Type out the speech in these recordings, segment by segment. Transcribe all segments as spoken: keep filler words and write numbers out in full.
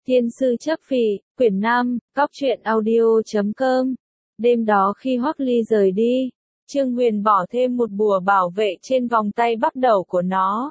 Thiên sư chấp phỉ, quyển năm, góc truyện audio chấm com. Đêm đó khi Hoắc Ly rời đi, Trương Huyền bỏ thêm một bùa bảo vệ trên vòng tay bắc đầu của nó.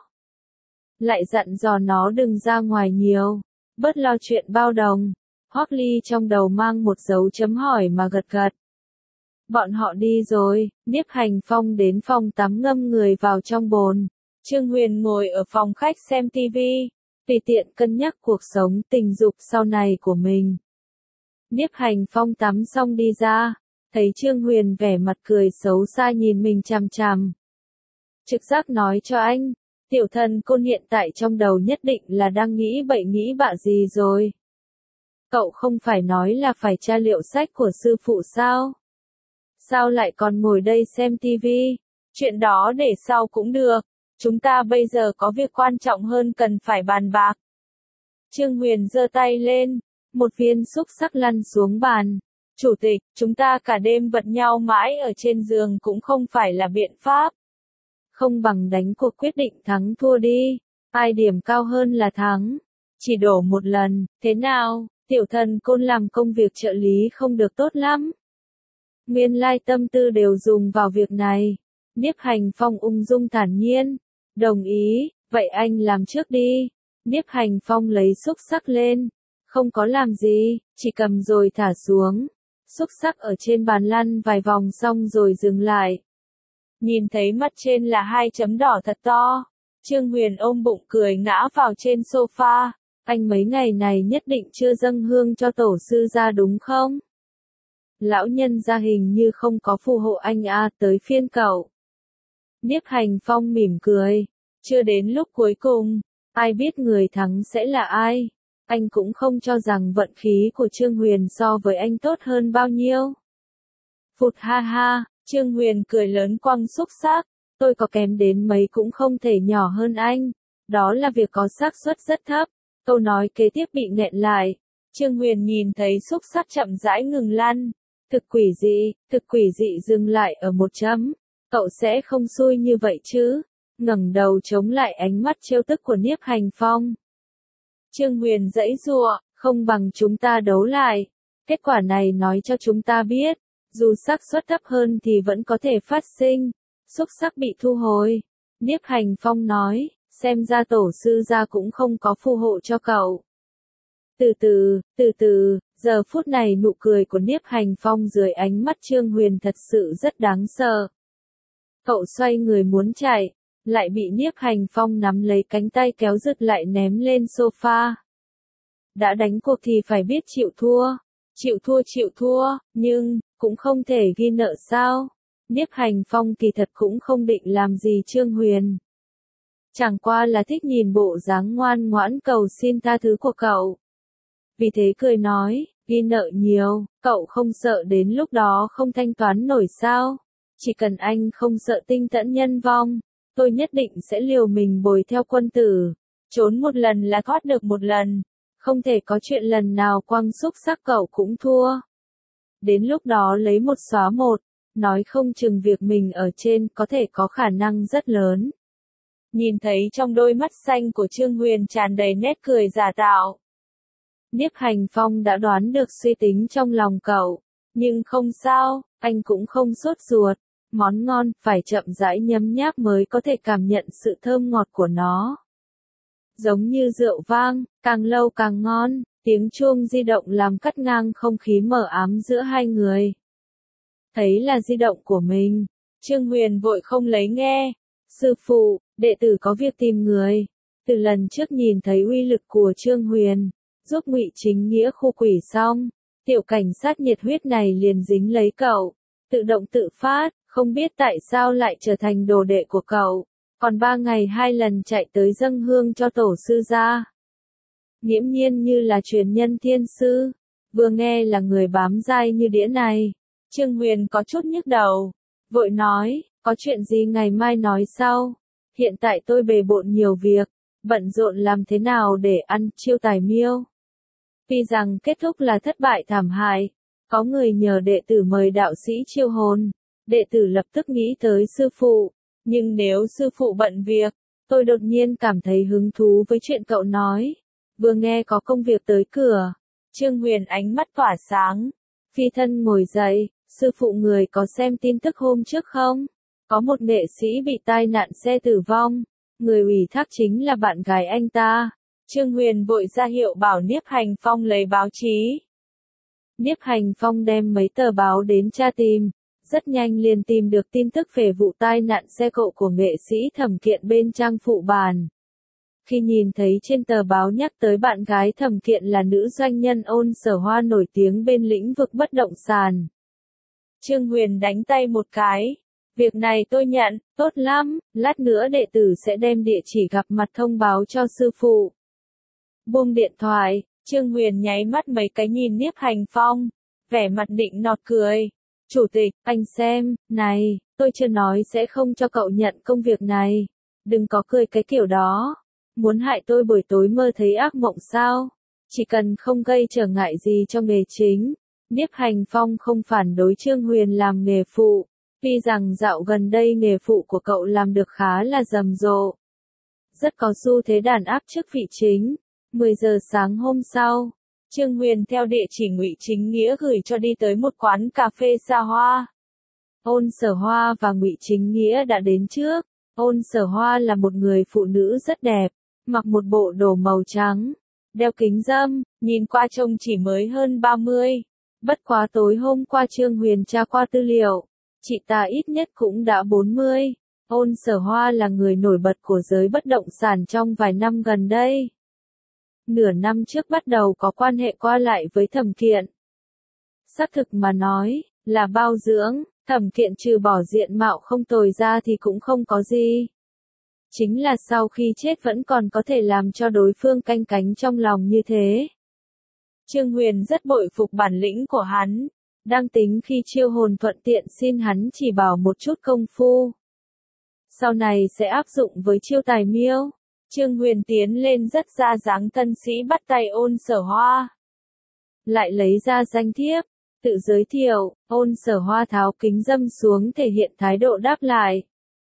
Lại dặn dò nó đừng ra ngoài nhiều, bớt lo chuyện bao đồng. Hoắc Ly trong đầu mang một dấu chấm hỏi mà gật gật. Bọn họ đi rồi, Niếp Hành Phong đến phòng tắm ngâm người vào trong bồn. Trương Huyền ngồi ở phòng khách xem tivi, tùy tiện cân nhắc cuộc sống tình dục sau này của mình. Niếp Hành Phong tắm xong đi ra, thấy Trương Huyền vẻ mặt cười xấu xa nhìn mình chằm chằm. Trực giác nói cho anh, tiểu thần côn hiện tại trong đầu nhất định là đang nghĩ bậy nghĩ bạ gì rồi. Cậu không phải nói là phải tra liệu sách của sư phụ sao? Sao lại còn ngồi đây xem tivi? Chuyện đó để sau cũng được. Chúng ta bây giờ có việc quan trọng hơn cần phải bàn bạc. Trương Huyền giơ tay lên, một viên xúc xắc lăn xuống bàn. Chủ tịch, chúng ta cả đêm vật nhau mãi ở trên giường cũng không phải là biện pháp. Không bằng đánh cuộc quyết định thắng thua đi. Ai điểm cao hơn là thắng. Chỉ đổ một lần, thế nào? Tiểu thần côn làm công việc trợ lý không được tốt lắm. Nguyên lai tâm tư đều dùng vào việc này. Niếp Hành Phong ung dung thản nhiên. Đồng ý, vậy anh làm trước đi. Niếp Hành Phong lấy xúc xắc lên. Không có làm gì, chỉ cầm rồi thả xuống. Xúc xắc ở trên bàn lăn vài vòng xong rồi dừng lại. Nhìn thấy mặt trên là hai chấm đỏ thật to. Trương Huyền ôm bụng cười ngã vào trên sofa. Anh mấy ngày này nhất định chưa dâng hương cho tổ sư ra đúng không? Lão nhân gia hình như không có phù hộ anh a, tới phiên cậu. Niếp Hành Phong mỉm cười. Chưa đến lúc cuối cùng, ai biết người thắng sẽ là ai? Anh cũng không cho rằng vận khí của Trương Huyền so với anh tốt hơn bao nhiêu. Phụt ha ha, Trương Huyền cười lớn quăng xúc xắc. Tôi có kém đến mấy cũng không thể nhỏ hơn anh. Đó là việc có xác suất rất thấp. Câu nói kế tiếp bị nghẹn lại. Trương Huyền nhìn thấy xúc xắc chậm rãi ngừng lăn. Thực quỷ dị, thực quỷ dị dừng lại ở một chấm. Cậu sẽ không xui như vậy chứ? Ngẩng đầu chống lại ánh mắt trêu tức của Niếp Hành Phong. Trương Huyền giãy giụa, không bằng chúng ta đấu lại. Kết quả này nói cho chúng ta biết, dù xác suất thấp hơn thì vẫn có thể phát sinh. Xúc xắc bị thu hồi. Niếp Hành Phong nói, xem ra tổ sư gia cũng không có phù hộ cho cậu. Từ từ, từ từ, giờ phút này nụ cười của Niếp Hành Phong dưới ánh mắt Trương Huyền thật sự rất đáng sợ. Cậu xoay người muốn chạy, lại bị Niếp Hành Phong nắm lấy cánh tay kéo giật lại ném lên sofa. Đã đánh cuộc thì phải biết chịu thua, chịu thua chịu thua, nhưng, cũng không thể ghi nợ sao. Niếp Hành Phong kỳ thật cũng không định làm gì Trương Huyền. Chẳng qua là thích nhìn bộ dáng ngoan ngoãn cầu xin tha thứ của cậu. Vì thế cười nói, ghi nợ nhiều, cậu không sợ đến lúc đó không thanh toán nổi sao? Chỉ cần anh không sợ tinh tẫn nhân vong, tôi nhất định sẽ liều mình bồi theo quân tử. Trốn một lần là thoát được một lần. Không thể có chuyện lần nào quăng xúc xắc cậu cũng thua. Đến lúc đó lấy một xóa một, nói không chừng việc mình ở trên có thể có khả năng rất lớn. Nhìn thấy trong đôi mắt xanh của Trương Huyền tràn đầy nét cười giả tạo. Niếp Hành Phong đã đoán được suy tính trong lòng cậu. Nhưng không sao, anh cũng không sốt ruột. Món ngon, phải chậm rãi nhấm nháp mới có thể cảm nhận sự thơm ngọt của nó. Giống như rượu vang, càng lâu càng ngon, tiếng chuông di động làm cắt ngang không khí mờ ám giữa hai người. Thấy là di động của mình, Trương Huyền vội không lấy nghe. Sư phụ, đệ tử có việc tìm người. Từ lần trước nhìn thấy uy lực của Trương Huyền, giúp Ngụy Chính Nghĩa khu quỷ xong, tiểu cảnh sát nhiệt huyết này liền dính lấy cậu, tự động tự phát, không biết tại sao lại trở thành đồ đệ của cậu, còn ba ngày hai lần chạy tới dâng hương cho tổ sư gia. Nghiễm nhiên như là truyền nhân thiên sư, vừa nghe là người bám dai như đĩa này, Trương Huyền có chút nhức đầu, vội nói, có chuyện gì ngày mai nói sau, hiện tại tôi bề bộn nhiều việc, bận rộn làm thế nào để ăn chiêu tài miêu. Tuy rằng kết thúc là thất bại thảm hại, có người nhờ đệ tử mời đạo sĩ chiêu hồn, đệ tử lập tức nghĩ tới sư phụ, nhưng nếu sư phụ bận việc, tôi đột nhiên cảm thấy hứng thú với chuyện cậu nói. Vừa nghe có công việc tới cửa, Trương Huyền ánh mắt tỏa sáng. Phi thân ngồi dậy, sư phụ người có xem tin tức hôm trước không? Có một nghệ sĩ bị tai nạn xe tử vong, người ủy thác chính là bạn gái anh ta. Trương Huyền vội ra hiệu bảo Niếp Hành Phong lấy báo chí. Niếp Hành Phong đem mấy tờ báo đến tra tìm, rất nhanh liền tìm được tin tức về vụ tai nạn xe cộ của nghệ sĩ Thẩm Kiện bên trang phụ bản. Khi nhìn thấy trên tờ báo nhắc tới bạn gái Thẩm Kiện là nữ doanh nhân Ôn Sở Hoa nổi tiếng bên lĩnh vực bất động sản, Trương Huyền đánh tay một cái. Việc này tôi nhận, tốt lắm, lát nữa đệ tử sẽ đem địa chỉ gặp mặt thông báo cho sư phụ. Buông điện thoại, Trương Huyền nháy mắt mấy cái nhìn Niếp Hành Phong, vẻ mặt định nọt cười. Chủ tịch, anh xem, này, tôi chưa nói sẽ không cho cậu nhận công việc này. Đừng có cười cái kiểu đó. Muốn hại tôi buổi tối mơ thấy ác mộng sao? Chỉ cần không gây trở ngại gì cho nghề chính. Niếp Hành Phong không phản đối Trương Huyền làm nghề phụ. Tuy rằng dạo gần đây nghề phụ của cậu làm được khá là rầm rộ. Rất có xu thế đàn áp chức vị chính. mười giờ sáng hôm sau, Trương Huyền theo địa chỉ Ngụy Chính Nghĩa gửi cho đi tới một quán cà phê xa hoa. Ôn Sở Hoa và Ngụy Chính Nghĩa đã đến trước. Ôn Sở Hoa là một người phụ nữ rất đẹp, mặc một bộ đồ màu trắng, đeo kính râm, nhìn qua trông chỉ mới hơn ba mươi. Bất quá tối hôm qua Trương Huyền tra qua tư liệu, chị ta ít nhất cũng đã bốn mươi. Ôn Sở Hoa là người nổi bật của giới bất động sản trong vài năm gần đây. Nửa năm trước bắt đầu có quan hệ qua lại với Thẩm Kiện. Xác thực mà nói, là bao dưỡng, Thẩm Kiện trừ bỏ diện mạo không tồi ra thì cũng không có gì. Chính là sau khi chết vẫn còn có thể làm cho đối phương canh cánh trong lòng như thế. Trương Huyền rất bội phục bản lĩnh của hắn, đang tính khi chiêu hồn thuận tiện xin hắn chỉ bảo một chút công phu. Sau này sẽ áp dụng với chiêu tài miêu. Trương Huyền tiến lên rất ra dáng tân sĩ bắt tay Ôn Sở Hoa. Lại lấy ra danh thiếp, tự giới thiệu, Ôn Sở Hoa tháo kính râm xuống thể hiện thái độ đáp lại.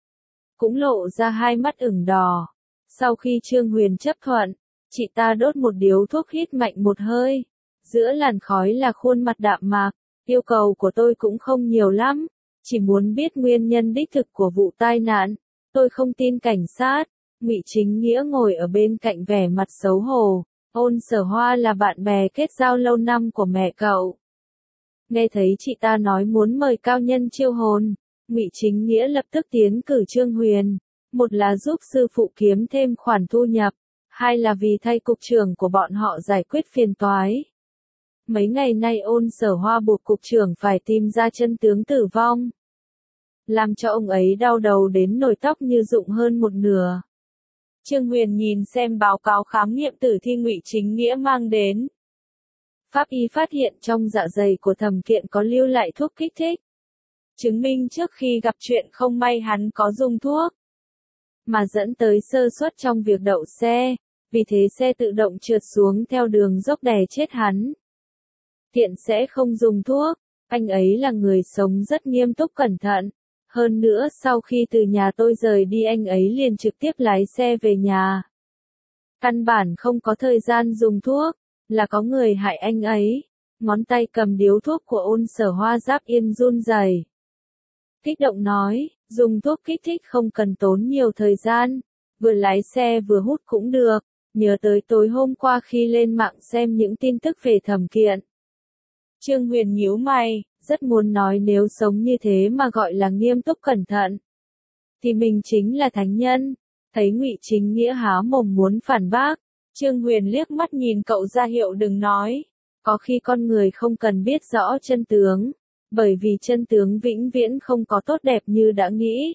Cũng lộ ra hai mắt ửng đỏ. Sau khi Trương Huyền chấp thuận, chị ta đốt một điếu thuốc hít mạnh một hơi. Giữa làn khói là khuôn mặt đạm mạc, yêu cầu của tôi cũng không nhiều lắm. Chỉ muốn biết nguyên nhân đích thực của vụ tai nạn. Tôi không tin cảnh sát. Ngụy Chính Nghĩa ngồi ở bên cạnh vẻ mặt xấu hổ. Ôn Sở Hoa là bạn bè kết giao lâu năm của mẹ cậu. Nghe thấy chị ta nói muốn mời cao nhân chiêu hồn, Ngụy Chính Nghĩa lập tức tiến cử Trương Huyền. Một là giúp sư phụ kiếm thêm khoản thu nhập, hai là vì thay cục trưởng của bọn họ giải quyết phiền toái. Mấy ngày nay Ôn Sở Hoa buộc cục trưởng phải tìm ra chân tướng tử vong, làm cho ông ấy đau đầu đến nồi tóc như rụng hơn một nửa. Trương Huyền nhìn xem báo cáo khám nghiệm tử thi Ngụy Chính Nghĩa mang đến. Pháp y phát hiện trong dạ dày của Thẩm Kiện có lưu lại thuốc kích thích. Chứng minh trước khi gặp chuyện không may hắn có dùng thuốc, mà dẫn tới sơ suất trong việc đậu xe, vì thế xe tự động trượt xuống theo đường dốc đè chết hắn. Kiện sẽ không dùng thuốc, anh ấy là người sống rất nghiêm túc cẩn thận. Hơn nữa sau khi từ nhà tôi rời đi anh ấy liền trực tiếp lái xe về nhà. Căn bản không có thời gian dùng thuốc, là có người hại anh ấy. Ngón tay cầm điếu thuốc của Ôn Sở Hoa Giáp Yên run rẩy. Kích động nói, dùng thuốc kích thích không cần tốn nhiều thời gian, vừa lái xe vừa hút cũng được. Nhớ tới tối hôm qua khi lên mạng xem những tin tức về Thẩm Kiện. Trương Huyền nhíu mày, rất muốn nói nếu sống như thế mà gọi là nghiêm túc cẩn thận, thì mình chính là thánh nhân. Thấy Ngụy Chính Nghĩa há mồm muốn phản bác, Trương Huyền liếc mắt nhìn cậu ra hiệu đừng nói. Có khi con người không cần biết rõ chân tướng, bởi vì chân tướng vĩnh viễn không có tốt đẹp như đã nghĩ.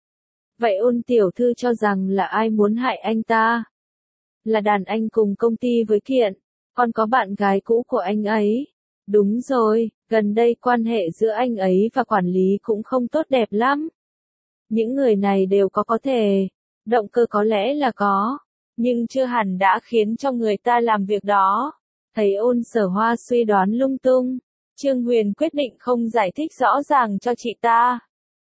Vậy Ôn tiểu thư cho rằng là ai muốn hại anh ta? Là đàn anh cùng công ty với Kiện, còn có bạn gái cũ của anh ấy. Đúng rồi, gần đây quan hệ giữa anh ấy và quản lý cũng không tốt đẹp lắm. Những người này đều có có thể, động cơ có lẽ là có, nhưng chưa hẳn đã khiến cho người ta làm việc đó. Thấy Ôn Sở Hoa suy đoán lung tung, Trương Huyền quyết định không giải thích rõ ràng cho chị ta.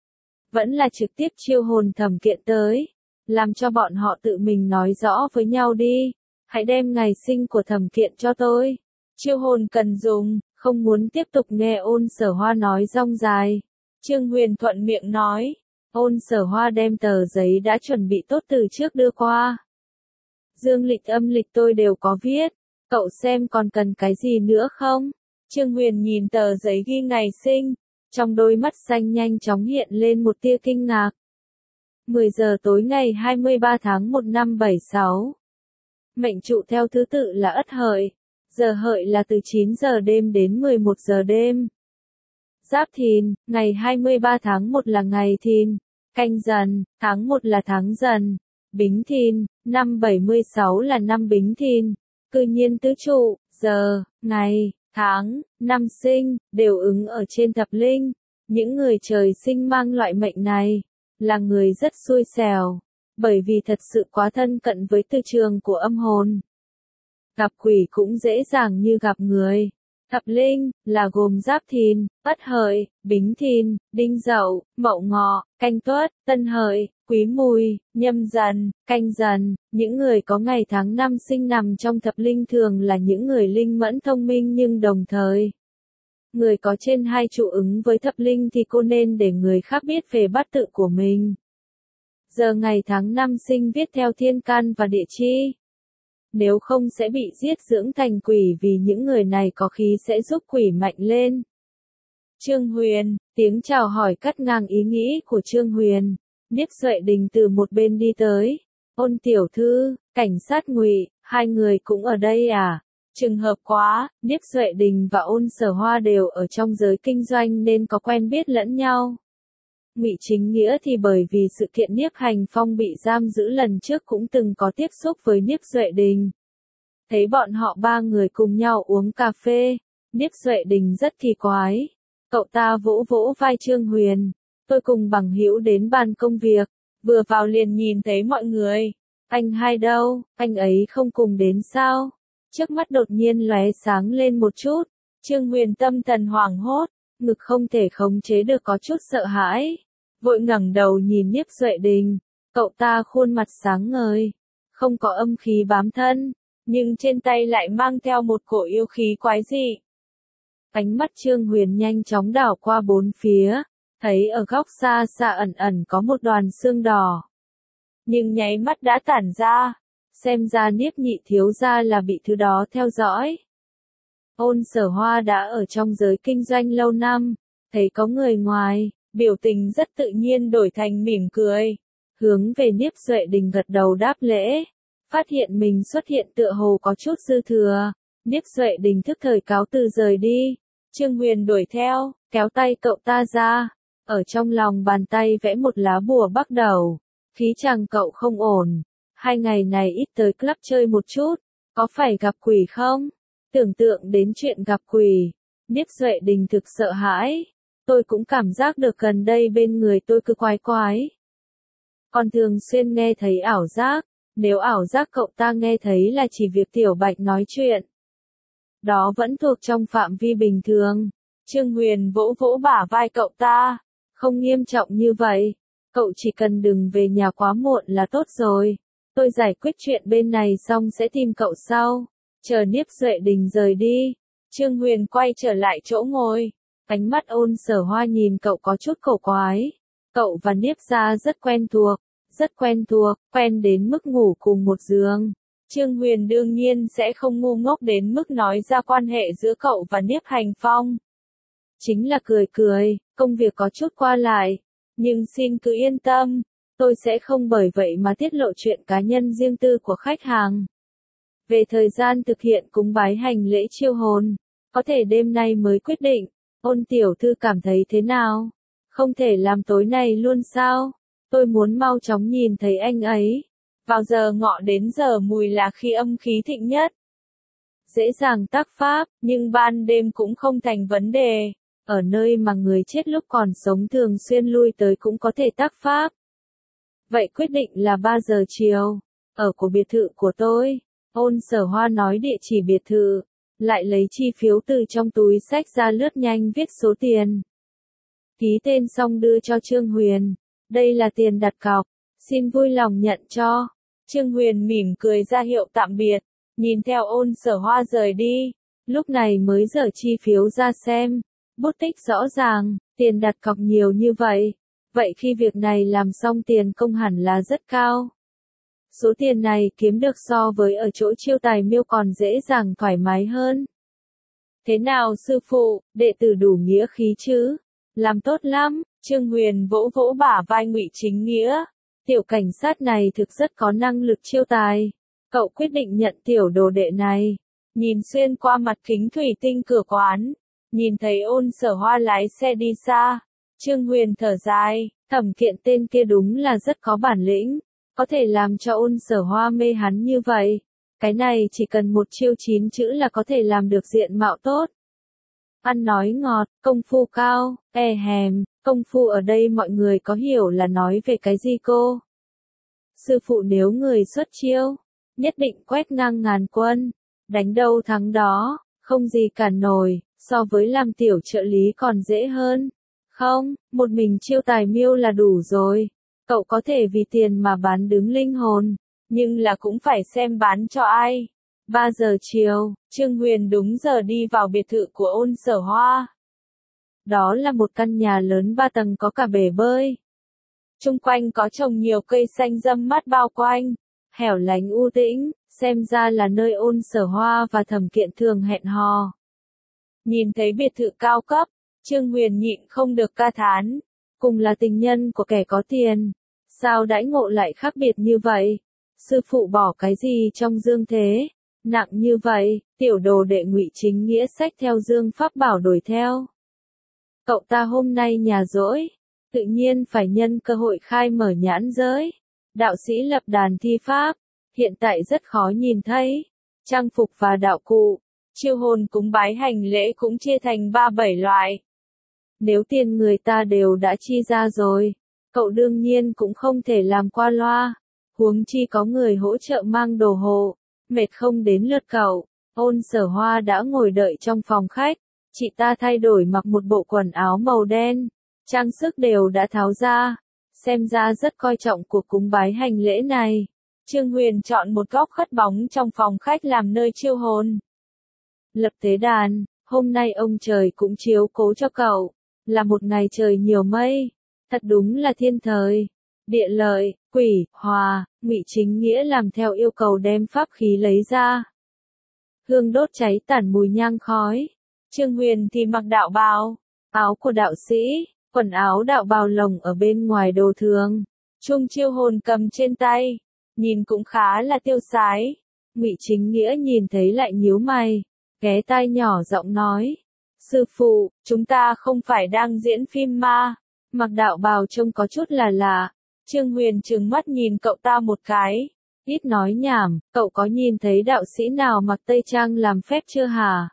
Vẫn là trực tiếp chiêu hồn Thẩm Kiện tới, làm cho bọn họ tự mình nói rõ với nhau đi. hãy đem ngày sinh của Thẩm Kiện cho tôi. Chiêu hồn cần dùng, không muốn tiếp tục nghe Ôn Sở Hoa nói rong dài. Trương Huyền thuận miệng nói. Ôn Sở Hoa đem tờ giấy đã chuẩn bị tốt từ trước đưa qua. Dương lịch âm lịch tôi đều có viết, cậu xem còn cần cái gì nữa không? Trương Huyền nhìn tờ giấy ghi ngày sinh, trong đôi mắt xanh nhanh chóng hiện lên một tia kinh ngạc. mười giờ tối ngày hai mươi ba tháng một năm bảy sáu. Mệnh trụ theo thứ tự là Ất Hợi, giờ hợi là từ chín giờ đêm đến mười một giờ đêm. Giáp Thìn, ngày hai mươi ba tháng một là ngày Thìn, Canh Dần, tháng một là tháng Dần, Bính Thìn, năm bảy mươi sáu là năm Bính Thìn. Cư nhiên tứ trụ, giờ, ngày, tháng, năm sinh, đều ứng ở trên thập linh. Những người trời sinh mang loại mệnh này, là người rất xui xẻo, bởi vì thật sự quá thân cận với từ trường của âm hồn. Gặp quỷ cũng dễ dàng như gặp người. Thập linh, là gồm Giáp Thìn, Ất Hợi, Bính Thìn, Đinh Dậu, Mậu Ngọ, Canh Tuất, Tân Hợi, Quý Mùi, Nhâm Dần, Canh Dần. Những người có ngày tháng năm sinh nằm trong thập linh thường là những người linh mẫn thông minh nhưng đồng thời. Người có trên hai trụ ứng với thập linh thì cô nên để người khác biết về bát tự của mình. Giờ ngày tháng năm sinh viết theo thiên can và địa chi. Nếu không sẽ bị giết dưỡng thành quỷ vì những người này có khí sẽ giúp quỷ mạnh lên. Trương Huyền, tiếng chào hỏi cắt ngang ý nghĩ của Trương Huyền. Niếp Duệ Đình từ một bên đi tới. Ôn tiểu thư, cảnh sát Ngụy, hai người cũng ở đây à? Trùng hợp quá, Niếp Duệ Đình và Ôn Sở Hoa đều ở trong giới kinh doanh nên có quen biết lẫn nhau. Ngụy Chính Nghĩa thì bởi vì sự kiện Niếp Hành Phong bị giam giữ lần trước cũng từng có tiếp xúc với Niếp Duệ Đình. Thấy bọn họ ba người cùng nhau uống cà phê, Niếp Duệ Đình rất kỳ quái. Cậu ta vỗ vỗ vai Trương Huyền. Tôi cùng bằng hữu đến bàn công việc, vừa vào liền nhìn thấy mọi người. Anh hai đâu, anh ấy không cùng đến sao? Trước mắt đột nhiên lóe sáng lên một chút. Trương Huyền tâm thần hoảng hốt, ngực không thể khống chế được có chút sợ hãi. Vội ngẩng đầu nhìn Niếp Duệ Đình, cậu ta khuôn mặt sáng ngời, không có âm khí bám thân, nhưng trên tay lại mang theo một cổ yêu khí quái dị. Ánh mắt Trương Huyền nhanh chóng đảo qua bốn phía, thấy ở góc xa xa ẩn ẩn có một đoàn xương đỏ. Nhưng nháy mắt đã tản ra, xem ra Niếp nhị thiếu gia là bị thứ đó theo dõi. Ôn Sở Hoa đã ở trong giới kinh doanh lâu năm, thấy có người ngoài, biểu tình rất tự nhiên đổi thành mỉm cười, hướng về Niếp Duệ Đình gật đầu đáp lễ, phát hiện mình xuất hiện tựa hồ có chút dư thừa, Niếp Duệ Đình thức thời cáo từ rời đi, Trương Huyền đuổi theo, kéo tay cậu ta ra, ở trong lòng bàn tay vẽ một lá bùa bắt đầu, khí chàng cậu không ổn, hai ngày này ít tới club chơi một chút, có phải gặp quỷ không? Tưởng tượng đến chuyện gặp quỷ, Niếp Duệ Đình thực sợ hãi. Tôi cũng cảm giác được gần đây bên người tôi cứ quái quái. Còn thường xuyên nghe thấy ảo giác, nếu ảo giác cậu ta nghe thấy là chỉ việc Tiểu Bạch nói chuyện. Đó vẫn thuộc trong phạm vi bình thường. Trương Huyền vỗ vỗ bả vai cậu ta. Không nghiêm trọng như vậy. Cậu chỉ cần đừng về nhà quá muộn là tốt rồi. Tôi giải quyết chuyện bên này xong sẽ tìm cậu sau. Chờ Niếp Duệ Đình rời đi. Trương Huyền quay trở lại chỗ ngồi. Ánh mắt Ôn Sở Hoa nhìn cậu có chút cổ quái. Cậu và Niếp gia rất quen thuộc, rất quen thuộc, quen đến mức ngủ cùng một giường. Trương Huyền đương nhiên sẽ không ngu ngốc đến mức nói ra quan hệ giữa cậu và Niếp Hành Phong. Chính là cười cười, công việc có chút qua lại. Nhưng xin cứ yên tâm, tôi sẽ không bởi vậy mà tiết lộ chuyện cá nhân riêng tư của khách hàng. Về thời gian thực hiện cúng bái hành lễ chiêu hồn, có thể đêm nay mới quyết định. Ôn tiểu thư cảm thấy thế nào? Không thể làm tối nay luôn sao? Tôi muốn mau chóng nhìn thấy anh ấy. Vào giờ ngọ đến giờ mùi là khi âm khí thịnh nhất. Dễ dàng tác pháp, nhưng ban đêm cũng không thành vấn đề. Ở nơi mà người chết lúc còn sống thường xuyên lui tới cũng có thể tác pháp. Vậy quyết định là ba giờ chiều. Ở của biệt thự của tôi. Ôn Sở Hoa nói địa chỉ biệt thự. Lại lấy chi phiếu từ trong túi xách ra lướt nhanh viết số tiền. Ký tên xong đưa cho Trương Huyền. Đây là tiền đặt cọc, xin vui lòng nhận cho. Trương Huyền mỉm cười ra hiệu tạm biệt. nhìn theo Ôn Sở Hoa rời đi, lúc này mới dở chi phiếu ra xem, bút tích rõ ràng, tiền đặt cọc nhiều như vậy, vậy khi việc này làm xong tiền công hẳn là rất cao. Số tiền này kiếm được so với ở chỗ Chiêu Tài Miêu còn dễ dàng thoải mái hơn. Thế nào sư phụ, đệ tử đủ nghĩa khí chứ? Làm tốt lắm, Trương Huyền vỗ vỗ bả vai Ngụy Chính Nghĩa. Tiểu cảnh sát này thực rất có năng lực chiêu tài. Cậu quyết định nhận tiểu đồ đệ này. Nhìn xuyên qua mặt kính thủy tinh cửa quán, nhìn thấy Ôn Sở Hoa lái xe đi xa. Trương Huyền thở dài, Thẩm Kiện tên kia đúng là rất có bản lĩnh, có thể làm cho Ôn Sở Hoa mê hắn như vậy. Cái này chỉ cần một chiêu chín chữ là có thể làm được diện mạo tốt. Ăn nói ngọt, công phu cao, e hèm, công phu ở đây mọi người có hiểu là nói về cái gì cô? Sư phụ nếu người xuất chiêu, nhất định quét ngang ngàn quân, đánh đâu thắng đó, không gì cản nổi, so với làm tiểu trợ lý còn dễ hơn. Không, một mình Chiêu Tài Miêu là đủ rồi. Cậu có thể vì tiền mà bán đứng linh hồn, nhưng là cũng phải xem bán cho ai. ba giờ chiều, Trương Huyền đúng giờ đi vào biệt thự của Ôn Sở Hoa. Đó là một căn nhà lớn ba tầng có cả bể bơi. Chung quanh có trồng nhiều cây xanh râm mát bao quanh, hẻo lánh u tĩnh, xem ra là nơi Ôn Sở Hoa và Thẩm Kiện thường hẹn hò. Nhìn thấy biệt thự cao cấp, Trương Huyền nhịn không được ca thán, cùng là tình nhân của kẻ có tiền, sao đãi ngộ lại khác biệt như vậy? Sư phụ bỏ cái gì trong dương thế? Nặng như vậy, tiểu đồ đệ Ngụy Chính Nghĩa xách theo dương pháp bảo đuổi theo. Cậu ta hôm nay nhà rỗi, tự nhiên phải nhân cơ hội khai mở nhãn giới. Đạo sĩ lập đàn thi pháp, hiện tại rất khó nhìn thấy. Trang phục và đạo cụ, chiêu hồn cúng bái hành lễ cũng chia thành ba bảy loại. Nếu tiền người ta đều đã chi ra rồi, cậu đương nhiên cũng không thể làm qua loa. Huống chi có người hỗ trợ mang đồ hộ, mệt không đến lượt cậu. Ôn Sở Hoa đã ngồi đợi trong phòng khách, chị ta thay đổi mặc một bộ quần áo màu đen, trang sức đều đã tháo ra, xem ra rất coi trọng cuộc cúng bái hành lễ này. Trương Huyền chọn một góc khất bóng trong phòng khách làm nơi chiêu hồn. Lập tế đàn, hôm nay ông trời cũng chiếu cố cho cậu, là một ngày trời nhiều mây, thật đúng là thiên thời. Địa lợi, quỷ, hòa, Ngụy Chính Nghĩa làm theo yêu cầu đem pháp khí lấy ra. Hương đốt cháy tản mùi nhang khói. Trương Huyền thì mặc đạo bào, áo của đạo sĩ, quần áo đạo bào lồng ở bên ngoài đồ thường. Chung chiêu hồn cầm trên tay, nhìn cũng khá là tiêu sái. Ngụy Chính Nghĩa nhìn thấy lại nhíu mày, ghé tai nhỏ giọng nói. Sư phụ, chúng ta không phải đang diễn phim ma. Mặc đạo bào trông có chút là lạ. Trương Huyền trừng mắt nhìn cậu ta một cái. Ít nói nhảm, cậu có nhìn thấy đạo sĩ nào mặc tây trang làm phép chưa hả?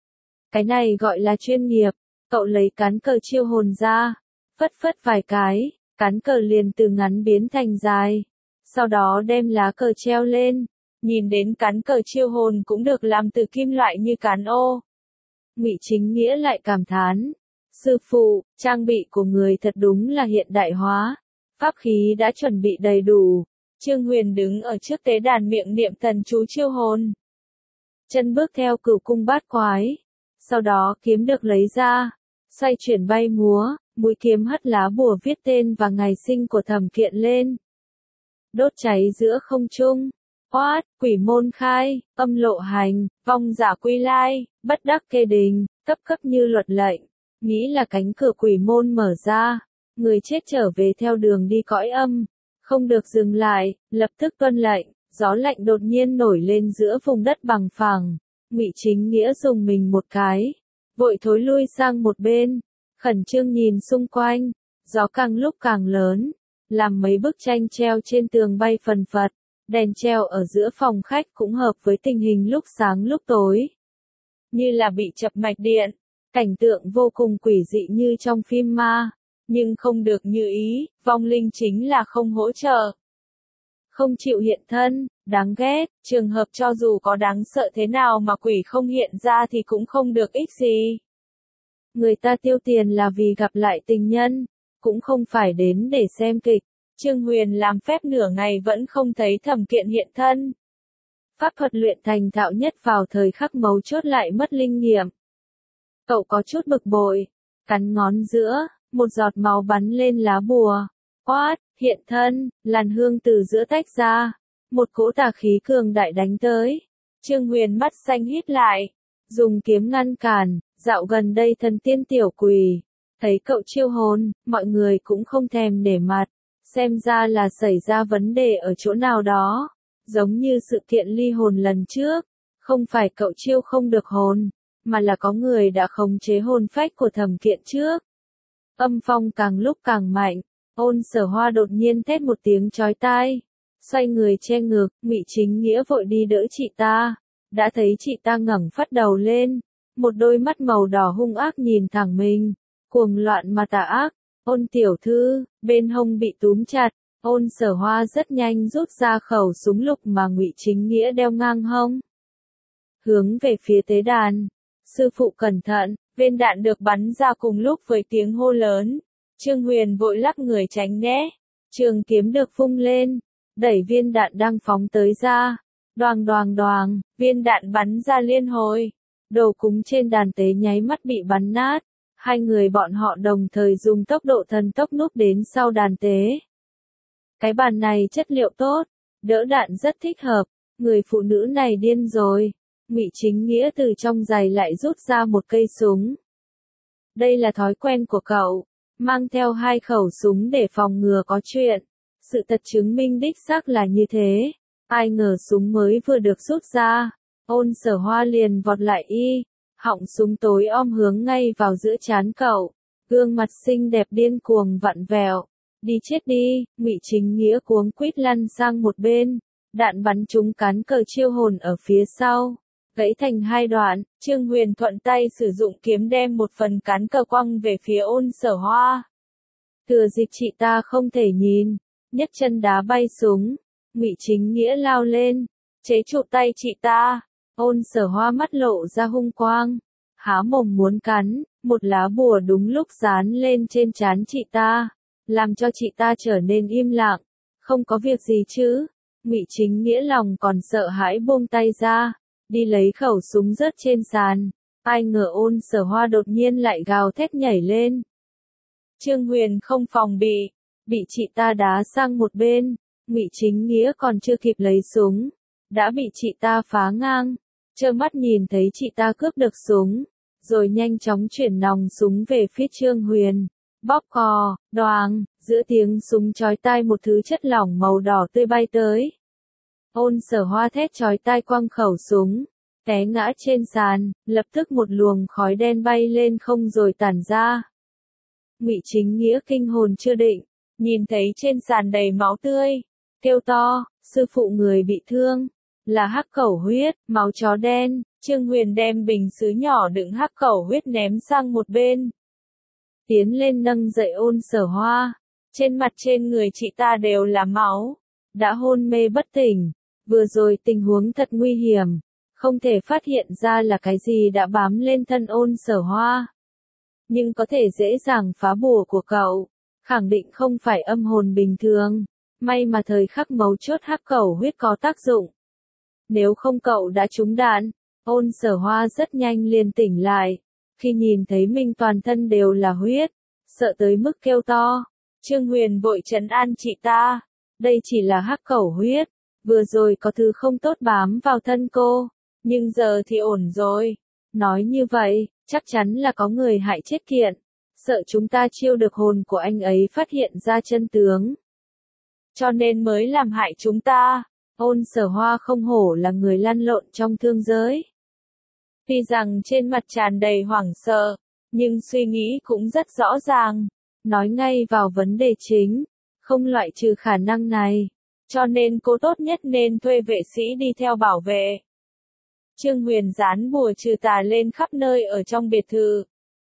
Cái này gọi là chuyên nghiệp. Cậu lấy cán cờ chiêu hồn ra, phất phất vài cái, cán cờ liền từ ngắn biến thành dài. Sau đó đem lá cờ treo lên, nhìn đến cán cờ chiêu hồn cũng được làm từ kim loại như cán ô. Ngụy Chính Nghĩa lại cảm thán. Sư phụ, trang bị của người thật đúng là hiện đại hóa. Pháp khí đã chuẩn bị đầy đủ. Trương Huyền đứng ở trước tế đàn miệng niệm thần chú chiêu hồn. Chân bước theo cửu cung bát quái. Sau đó kiếm được lấy ra, xoay chuyển bay múa, mũi kiếm hất lá bùa viết tên và ngày sinh của Thẩm Kiện lên. Đốt cháy giữa không trung. Hoát, quỷ môn khai, âm lộ hành, vong giả quy lai, bất đắc kê đình, cấp cấp như luật lệnh. Nghĩ là cánh cửa quỷ môn mở ra, người chết trở về theo đường đi cõi âm, không được dừng lại, lập tức tuân lệnh. Gió lạnh đột nhiên nổi lên giữa vùng đất bằng phẳng. Ngụy Chính Nghĩa dùng mình một cái, vội thối lui sang một bên, khẩn trương nhìn xung quanh. Gió càng lúc càng lớn, làm mấy bức tranh treo trên tường bay phần phật. Đèn treo ở giữa phòng khách cũng hợp với tình hình lúc sáng lúc tối. Như là bị chập mạch điện, cảnh tượng vô cùng quỷ dị như trong phim ma, nhưng không được như ý, vong linh chính là không hỗ trợ. Không chịu hiện thân, đáng ghét, trường hợp cho dù có đáng sợ thế nào mà quỷ không hiện ra thì cũng không được ích gì. Người ta tiêu tiền là vì gặp lại tình nhân, cũng không phải đến để xem kịch. Trương Huyền làm phép nửa ngày vẫn không thấy Thẩm Kiện hiện thân. Pháp thuật luyện thành thạo nhất vào thời khắc mấu chốt lại mất linh nghiệm. Cậu có chút bực bội, cắn ngón giữa, một giọt máu bắn lên lá bùa. Oát, hiện thân, làn hương từ giữa tách ra, một cỗ tà khí cường đại đánh tới. Trương Huyền mắt xanh híp lại, dùng kiếm ngăn cản, dạo gần đây thần tiên tiểu quỷ. Thấy cậu chiêu hồn, mọi người cũng không thèm nể mặt, xem ra là xảy ra vấn đề ở chỗ nào đó, giống như sự kiện ly hồn lần trước, không phải cậu chiêu không được hồn, mà là có người đã khống chế hồn phách của thẩm kiện trước. Âm phong càng lúc càng mạnh, Ôn Sở Hoa đột nhiên thét một tiếng chói tai, xoay người che ngực, Ngụy Chính Nghĩa vội đi đỡ chị ta, đã thấy chị ta ngẩng phát đầu lên, một đôi mắt màu đỏ hung ác nhìn thẳng mình, cuồng loạn mà tà ác. Ôn tiểu thư, bên hông bị túm chặt, Ôn Sở Hoa rất nhanh rút ra khẩu súng lục mà Ngụy Chính Nghĩa đeo ngang hông, hướng về phía tế đàn. Sư phụ cẩn thận, viên đạn được bắn ra cùng lúc với tiếng hô lớn. Trương Huyền vội lắc người tránh né, trường kiếm được vung lên, đẩy viên đạn đang phóng tới ra. Đoàng đoàng đoàng, viên đạn bắn ra liên hồi, đồ cúng trên đàn tế nháy mắt bị bắn nát. Hai người bọn họ đồng thời dùng tốc độ thần tốc núp đến sau đàn tế. Cái bàn này chất liệu tốt, đỡ đạn rất thích hợp, người phụ nữ này điên rồi. Ngụy Chính Nghĩa từ trong giày lại rút ra một cây súng. Đây là thói quen của cậu, mang theo hai khẩu súng để phòng ngừa có chuyện. Sự thật chứng minh đích xác là như thế. Ai ngờ súng mới vừa được rút ra, Ôn Sở Hoa liền vọt lại y, họng súng tối om hướng ngay vào giữa trán cậu, gương mặt xinh đẹp điên cuồng vặn vẹo. Đi chết đi, Ngụy Chính Nghĩa cuống quýt lăn sang một bên, đạn bắn trúng cán cờ chiêu hồn ở phía sau, gãy thành hai đoạn. Trương Huyền thuận tay sử dụng kiếm đem một phần cán cờ quăng về phía Ôn Sở Hoa. Thừa dịp chị ta không thể nhìn, nhấc chân đá bay súng, Ngụy Chính Nghĩa lao lên, chế trụ tay chị ta. Ôn Sở Hoa mắt lộ ra hung quang, há mồm muốn cắn, một lá bùa đúng lúc dán lên trên trán chị ta, làm cho chị ta trở nên im lặng. Không có việc gì chứ? Ngụy Chính Nghĩa lòng còn sợ hãi buông tay ra, đi lấy khẩu súng rớt trên sàn. Ai ngờ Ôn Sở Hoa đột nhiên lại gào thét nhảy lên. Trương Huyền không phòng bị, bị chị ta đá sang một bên. Ngụy Chính Nghĩa còn chưa kịp lấy súng, đã bị chị ta phá ngang. Trơ mắt nhìn thấy chị ta cướp được súng, rồi nhanh chóng chuyển nòng súng về phía Trương Huyền. Bóp cò, đoàng, giữa tiếng súng chói tai một thứ chất lỏng màu đỏ tươi bay tới. Ôn Sở Hoa thét chói tai quăng khẩu súng, té ngã trên sàn, lập tức một luồng khói đen bay lên không rồi tản ra. Ngụy Chính Nghĩa kinh hồn chưa định, nhìn thấy trên sàn đầy máu tươi, kêu to, sư phụ người bị thương, là hắc cẩu huyết, máu chó đen. Trương Huyền đem bình sứ nhỏ đựng hắc cẩu huyết ném sang một bên, tiến lên nâng dậy Ôn Sở Hoa. Trên mặt trên người chị ta đều là máu, đã hôn mê bất tỉnh. Vừa rồi tình huống thật nguy hiểm, không thể phát hiện ra là cái gì đã bám lên thân Ôn Sở Hoa, nhưng có thể dễ dàng phá bùa của cậu, khẳng định không phải âm hồn bình thường. May mà thời khắc mấu chốt hắc cẩu huyết có tác dụng, nếu không cậu đã trúng đạn. Ôn Sở Hoa rất nhanh liền tỉnh lại, khi nhìn thấy mình toàn thân đều là huyết, sợ tới mức kêu to. Trương Huyền vội trấn an chị ta, đây chỉ là hắc cẩu huyết, vừa rồi có thứ không tốt bám vào thân cô, nhưng giờ thì ổn rồi. Nói như vậy, chắc chắn là có người hại chết Kiện, sợ chúng ta chiêu được hồn của anh ấy phát hiện ra chân tướng, cho nên mới làm hại chúng ta. Ôn Sở Hoa không hổ là người lăn lộn trong thương giới. Tuy rằng trên mặt tràn đầy hoảng sợ, nhưng suy nghĩ cũng rất rõ ràng, nói ngay vào vấn đề chính, không loại trừ khả năng này, cho nên cô tốt nhất nên thuê vệ sĩ đi theo bảo vệ. Trương Huyền dán bùa trừ tà lên khắp nơi ở trong biệt thự,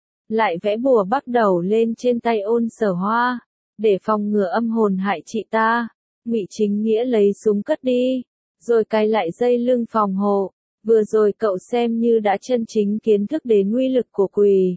lại vẽ bùa bắt đầu lên trên tay Ôn Sở Hoa, để phòng ngừa âm hồn hại chị ta. Ngụy Chính Nghĩa lấy súng cất đi, rồi cài lại dây lưng phòng hộ. Vừa rồi cậu xem như đã chân chính kiến thức đến uy lực của quỷ.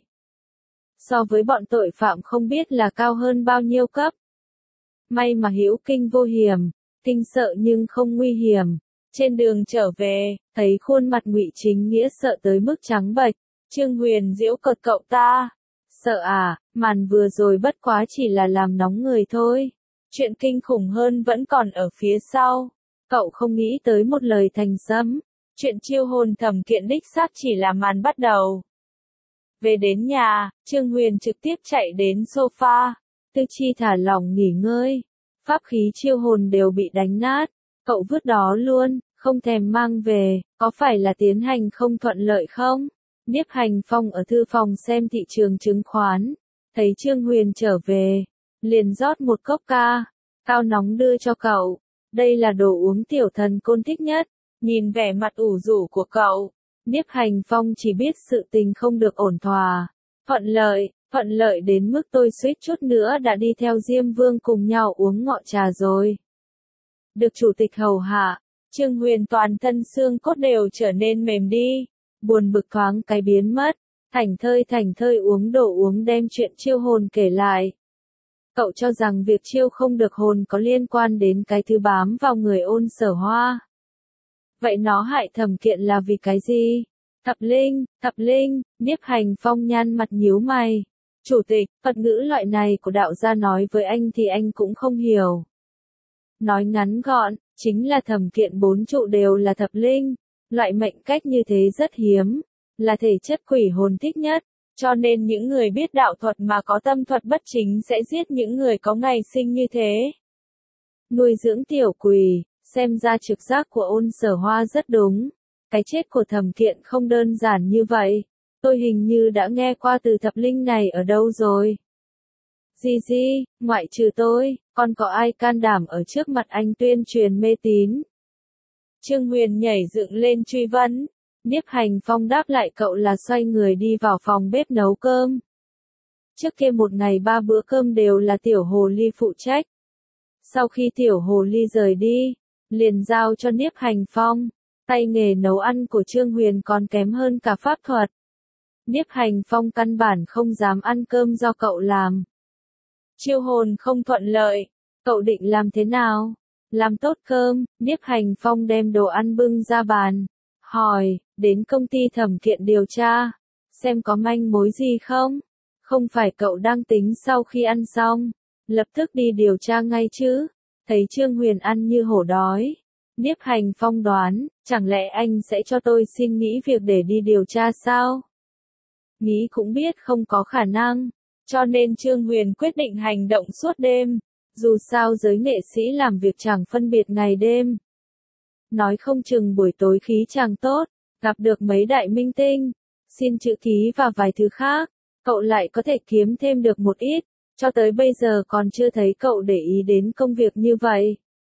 So với bọn tội phạm không biết là cao hơn bao nhiêu cấp. May mà hữu kinh vô hiểm, kinh sợ nhưng không nguy hiểm. Trên đường trở về, thấy khuôn mặt Ngụy Chính Nghĩa sợ tới mức trắng bệch, Trương Huyền giễu cợt cậu ta. Sợ à, màn vừa rồi bất quá chỉ là làm nóng người thôi. Chuyện kinh khủng hơn vẫn còn ở phía sau. Cậu không nghĩ tới một lời thành sấm. Chuyện chiêu hồn Thẩm Kiện đích xác chỉ là màn bắt đầu. Về đến nhà, Trương Huyền trực tiếp chạy đến sofa. Tư Chi thả lỏng nghỉ ngơi. Pháp khí chiêu hồn đều bị đánh nát. Cậu vứt đó luôn, không thèm mang về, có phải là tiến hành không thuận lợi không? Nhiếp Hành Phong ở thư phòng xem thị trường chứng khoán. Thấy Trương Huyền trở về, liền rót một cốc ca, cao nóng đưa cho cậu. Đây là đồ uống tiểu thần côn thích nhất. Nhìn vẻ mặt ủ rũ của cậu, Nhiếp Hành Phong chỉ biết sự tình không được ổn thỏa. Thuận lợi, thuận lợi đến mức tôi suýt chút nữa đã đi theo Diêm Vương cùng nhau uống ngọ trà rồi. Được chủ tịch hầu hạ, Trương Huyền toàn thân xương cốt đều trở nên mềm đi, buồn bực thoáng cái biến mất, thảnh thơi thảnh thơi uống đồ uống đem chuyện chiêu hồn kể lại. Cậu cho rằng việc chiêu không được hồn có liên quan đến cái thứ bám vào người Ôn Sở Hoa. Vậy nó hại Thẩm Kiện là vì cái gì? Thập linh, thập linh, Nhiếp Hành Phong nhăn mặt nhíu mày. Chủ tịch, Phật ngữ loại này của đạo gia nói với anh thì anh cũng không hiểu. Nói ngắn gọn, chính là Thẩm Kiện bốn trụ đều là thập linh. Loại mệnh cách như thế rất hiếm, là thể chất quỷ hồn thích nhất. Cho nên những người biết đạo thuật mà có tâm thuật bất chính sẽ giết những người có ngày sinh như thế. Nuôi dưỡng tiểu quỷ, xem ra trực giác của Ôn Sở Hoa rất đúng. Cái chết của Thẩm Kiện không đơn giản như vậy. Tôi hình như đã nghe qua từ thập linh này ở đâu rồi. Gì gì, ngoại trừ tôi, còn có ai can đảm ở trước mặt anh tuyên truyền mê tín? Trương Huyền nhảy dựng lên truy vấn. Nhiếp Hành Phong đáp lại cậu là xoay người đi vào phòng bếp nấu cơm. Trước kia một ngày ba bữa cơm đều là tiểu hồ ly phụ trách. Sau khi tiểu hồ ly rời đi, liền giao cho Nhiếp Hành Phong. Tay nghề nấu ăn của Trương Huyền còn kém hơn cả pháp thuật. Nhiếp Hành Phong căn bản không dám ăn cơm do cậu làm. Chiêu hồn không thuận lợi, cậu định làm thế nào? Làm tốt cơm, Nhiếp Hành Phong đem đồ ăn bưng ra bàn. Hỏi, đến công ty Thẩm Kiện điều tra, xem có manh mối gì không? Không phải cậu đang tính sau khi ăn xong, lập tức đi điều tra ngay chứ? Thấy Trương Huyền ăn như hổ đói. Nhiếp Hành Phong đoán, chẳng lẽ anh sẽ cho tôi xin nghỉ việc để đi điều tra sao? Nghĩ cũng biết không có khả năng, cho nên Trương Huyền quyết định hành động suốt đêm. Dù sao giới nghệ sĩ làm việc chẳng phân biệt ngày đêm. Nói không chừng buổi tối khí chàng tốt, gặp được mấy đại minh tinh, xin chữ ký và vài thứ khác, cậu lại có thể kiếm thêm được một ít, cho tới bây giờ còn chưa thấy cậu để ý đến công việc như vậy.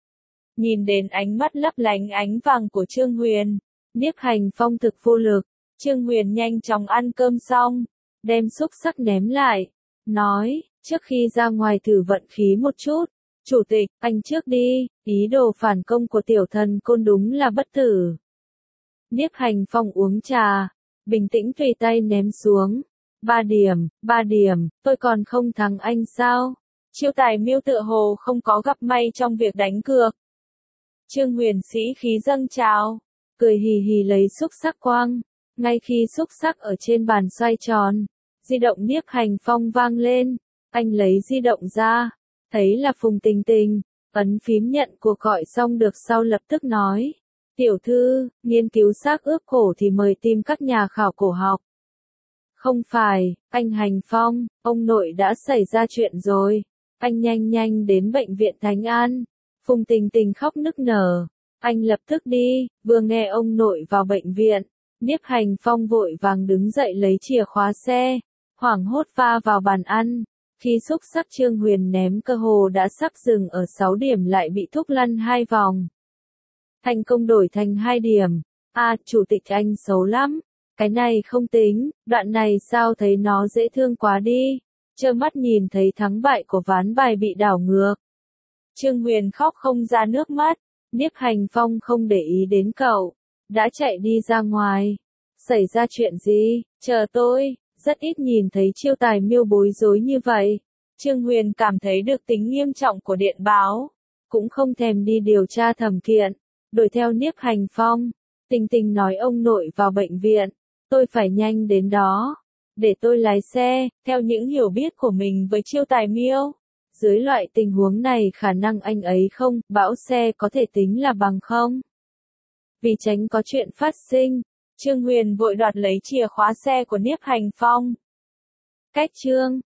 Nhìn đến ánh mắt lấp lánh ánh vàng của Trương Huyền, Nhiếp Hành Phong thực vô lực. Trương Huyền nhanh chóng ăn cơm xong, đem xúc xắc ném lại, nói, trước khi ra ngoài thử vận khí một chút, chủ tịch, anh trước đi, ý đồ phản công của tiểu thần côn đúng là bất tử. Nhiếp Hành Phong uống trà, bình tĩnh tùy tay ném xuống, ba điểm, ba điểm, tôi còn không thắng anh sao? Chiêu tài miêu tựa hồ không có gặp may trong việc đánh cược. Trương Huyền sĩ khí dâng trào, cười hì hì lấy xúc xắc quang. Ngay khi xúc xắc ở trên bàn xoay tròn, di động Nhiếp Hành Phong vang lên, anh lấy di động ra, thấy là Phùng Tình Tình, ấn phím nhận cuộc gọi xong được sau lập tức nói, tiểu thư, nghiên cứu xác ướp cổ thì mời tìm các nhà khảo cổ học. Không phải, anh Hành Phong, ông nội đã xảy ra chuyện rồi, anh nhanh nhanh đến bệnh viện Thánh An. Phùng Tình Tình khóc nức nở, anh lập tức đi, vừa nghe ông nội vào bệnh viện. Nhiếp Hành Phong vội vàng đứng dậy lấy chìa khóa xe, hoảng hốt va vào bàn ăn. Khi xúc xắc Trương Huyền ném cơ hồ đã sắp dừng ở sáu điểm lại bị thúc lăn hai vòng. Thành công đổi thành hai điểm. À, chủ tịch anh xấu lắm. Cái này không tính, đoạn này sao thấy nó dễ thương quá đi. Trơ mắt nhìn thấy thắng bại của ván bài bị đảo ngược. Trương Huyền khóc không ra nước mắt. Nhiếp Hành Phong không để ý đến cậu, đã chạy đi ra ngoài. Xảy ra chuyện gì? Chờ tôi, rất ít nhìn thấy chiêu tài miêu bối rối như vậy. Trương Huyền cảm thấy được tính nghiêm trọng của điện báo, cũng không thèm đi điều tra Thẩm Kiện. đuổi theo Niếp Hành Phong. Tình Tình nói ông nội vào bệnh viện, tôi phải nhanh đến đó. Để tôi lái xe, theo những hiểu biết của mình với Chiêu Tài Miêu. Dưới loại tình huống này khả năng anh ấy không, bão xe có thể tính là bằng không. Vì tránh có chuyện phát sinh, Trương Huyền vội đoạt lấy chìa khóa xe của Niếp Hành Phong. Cách chương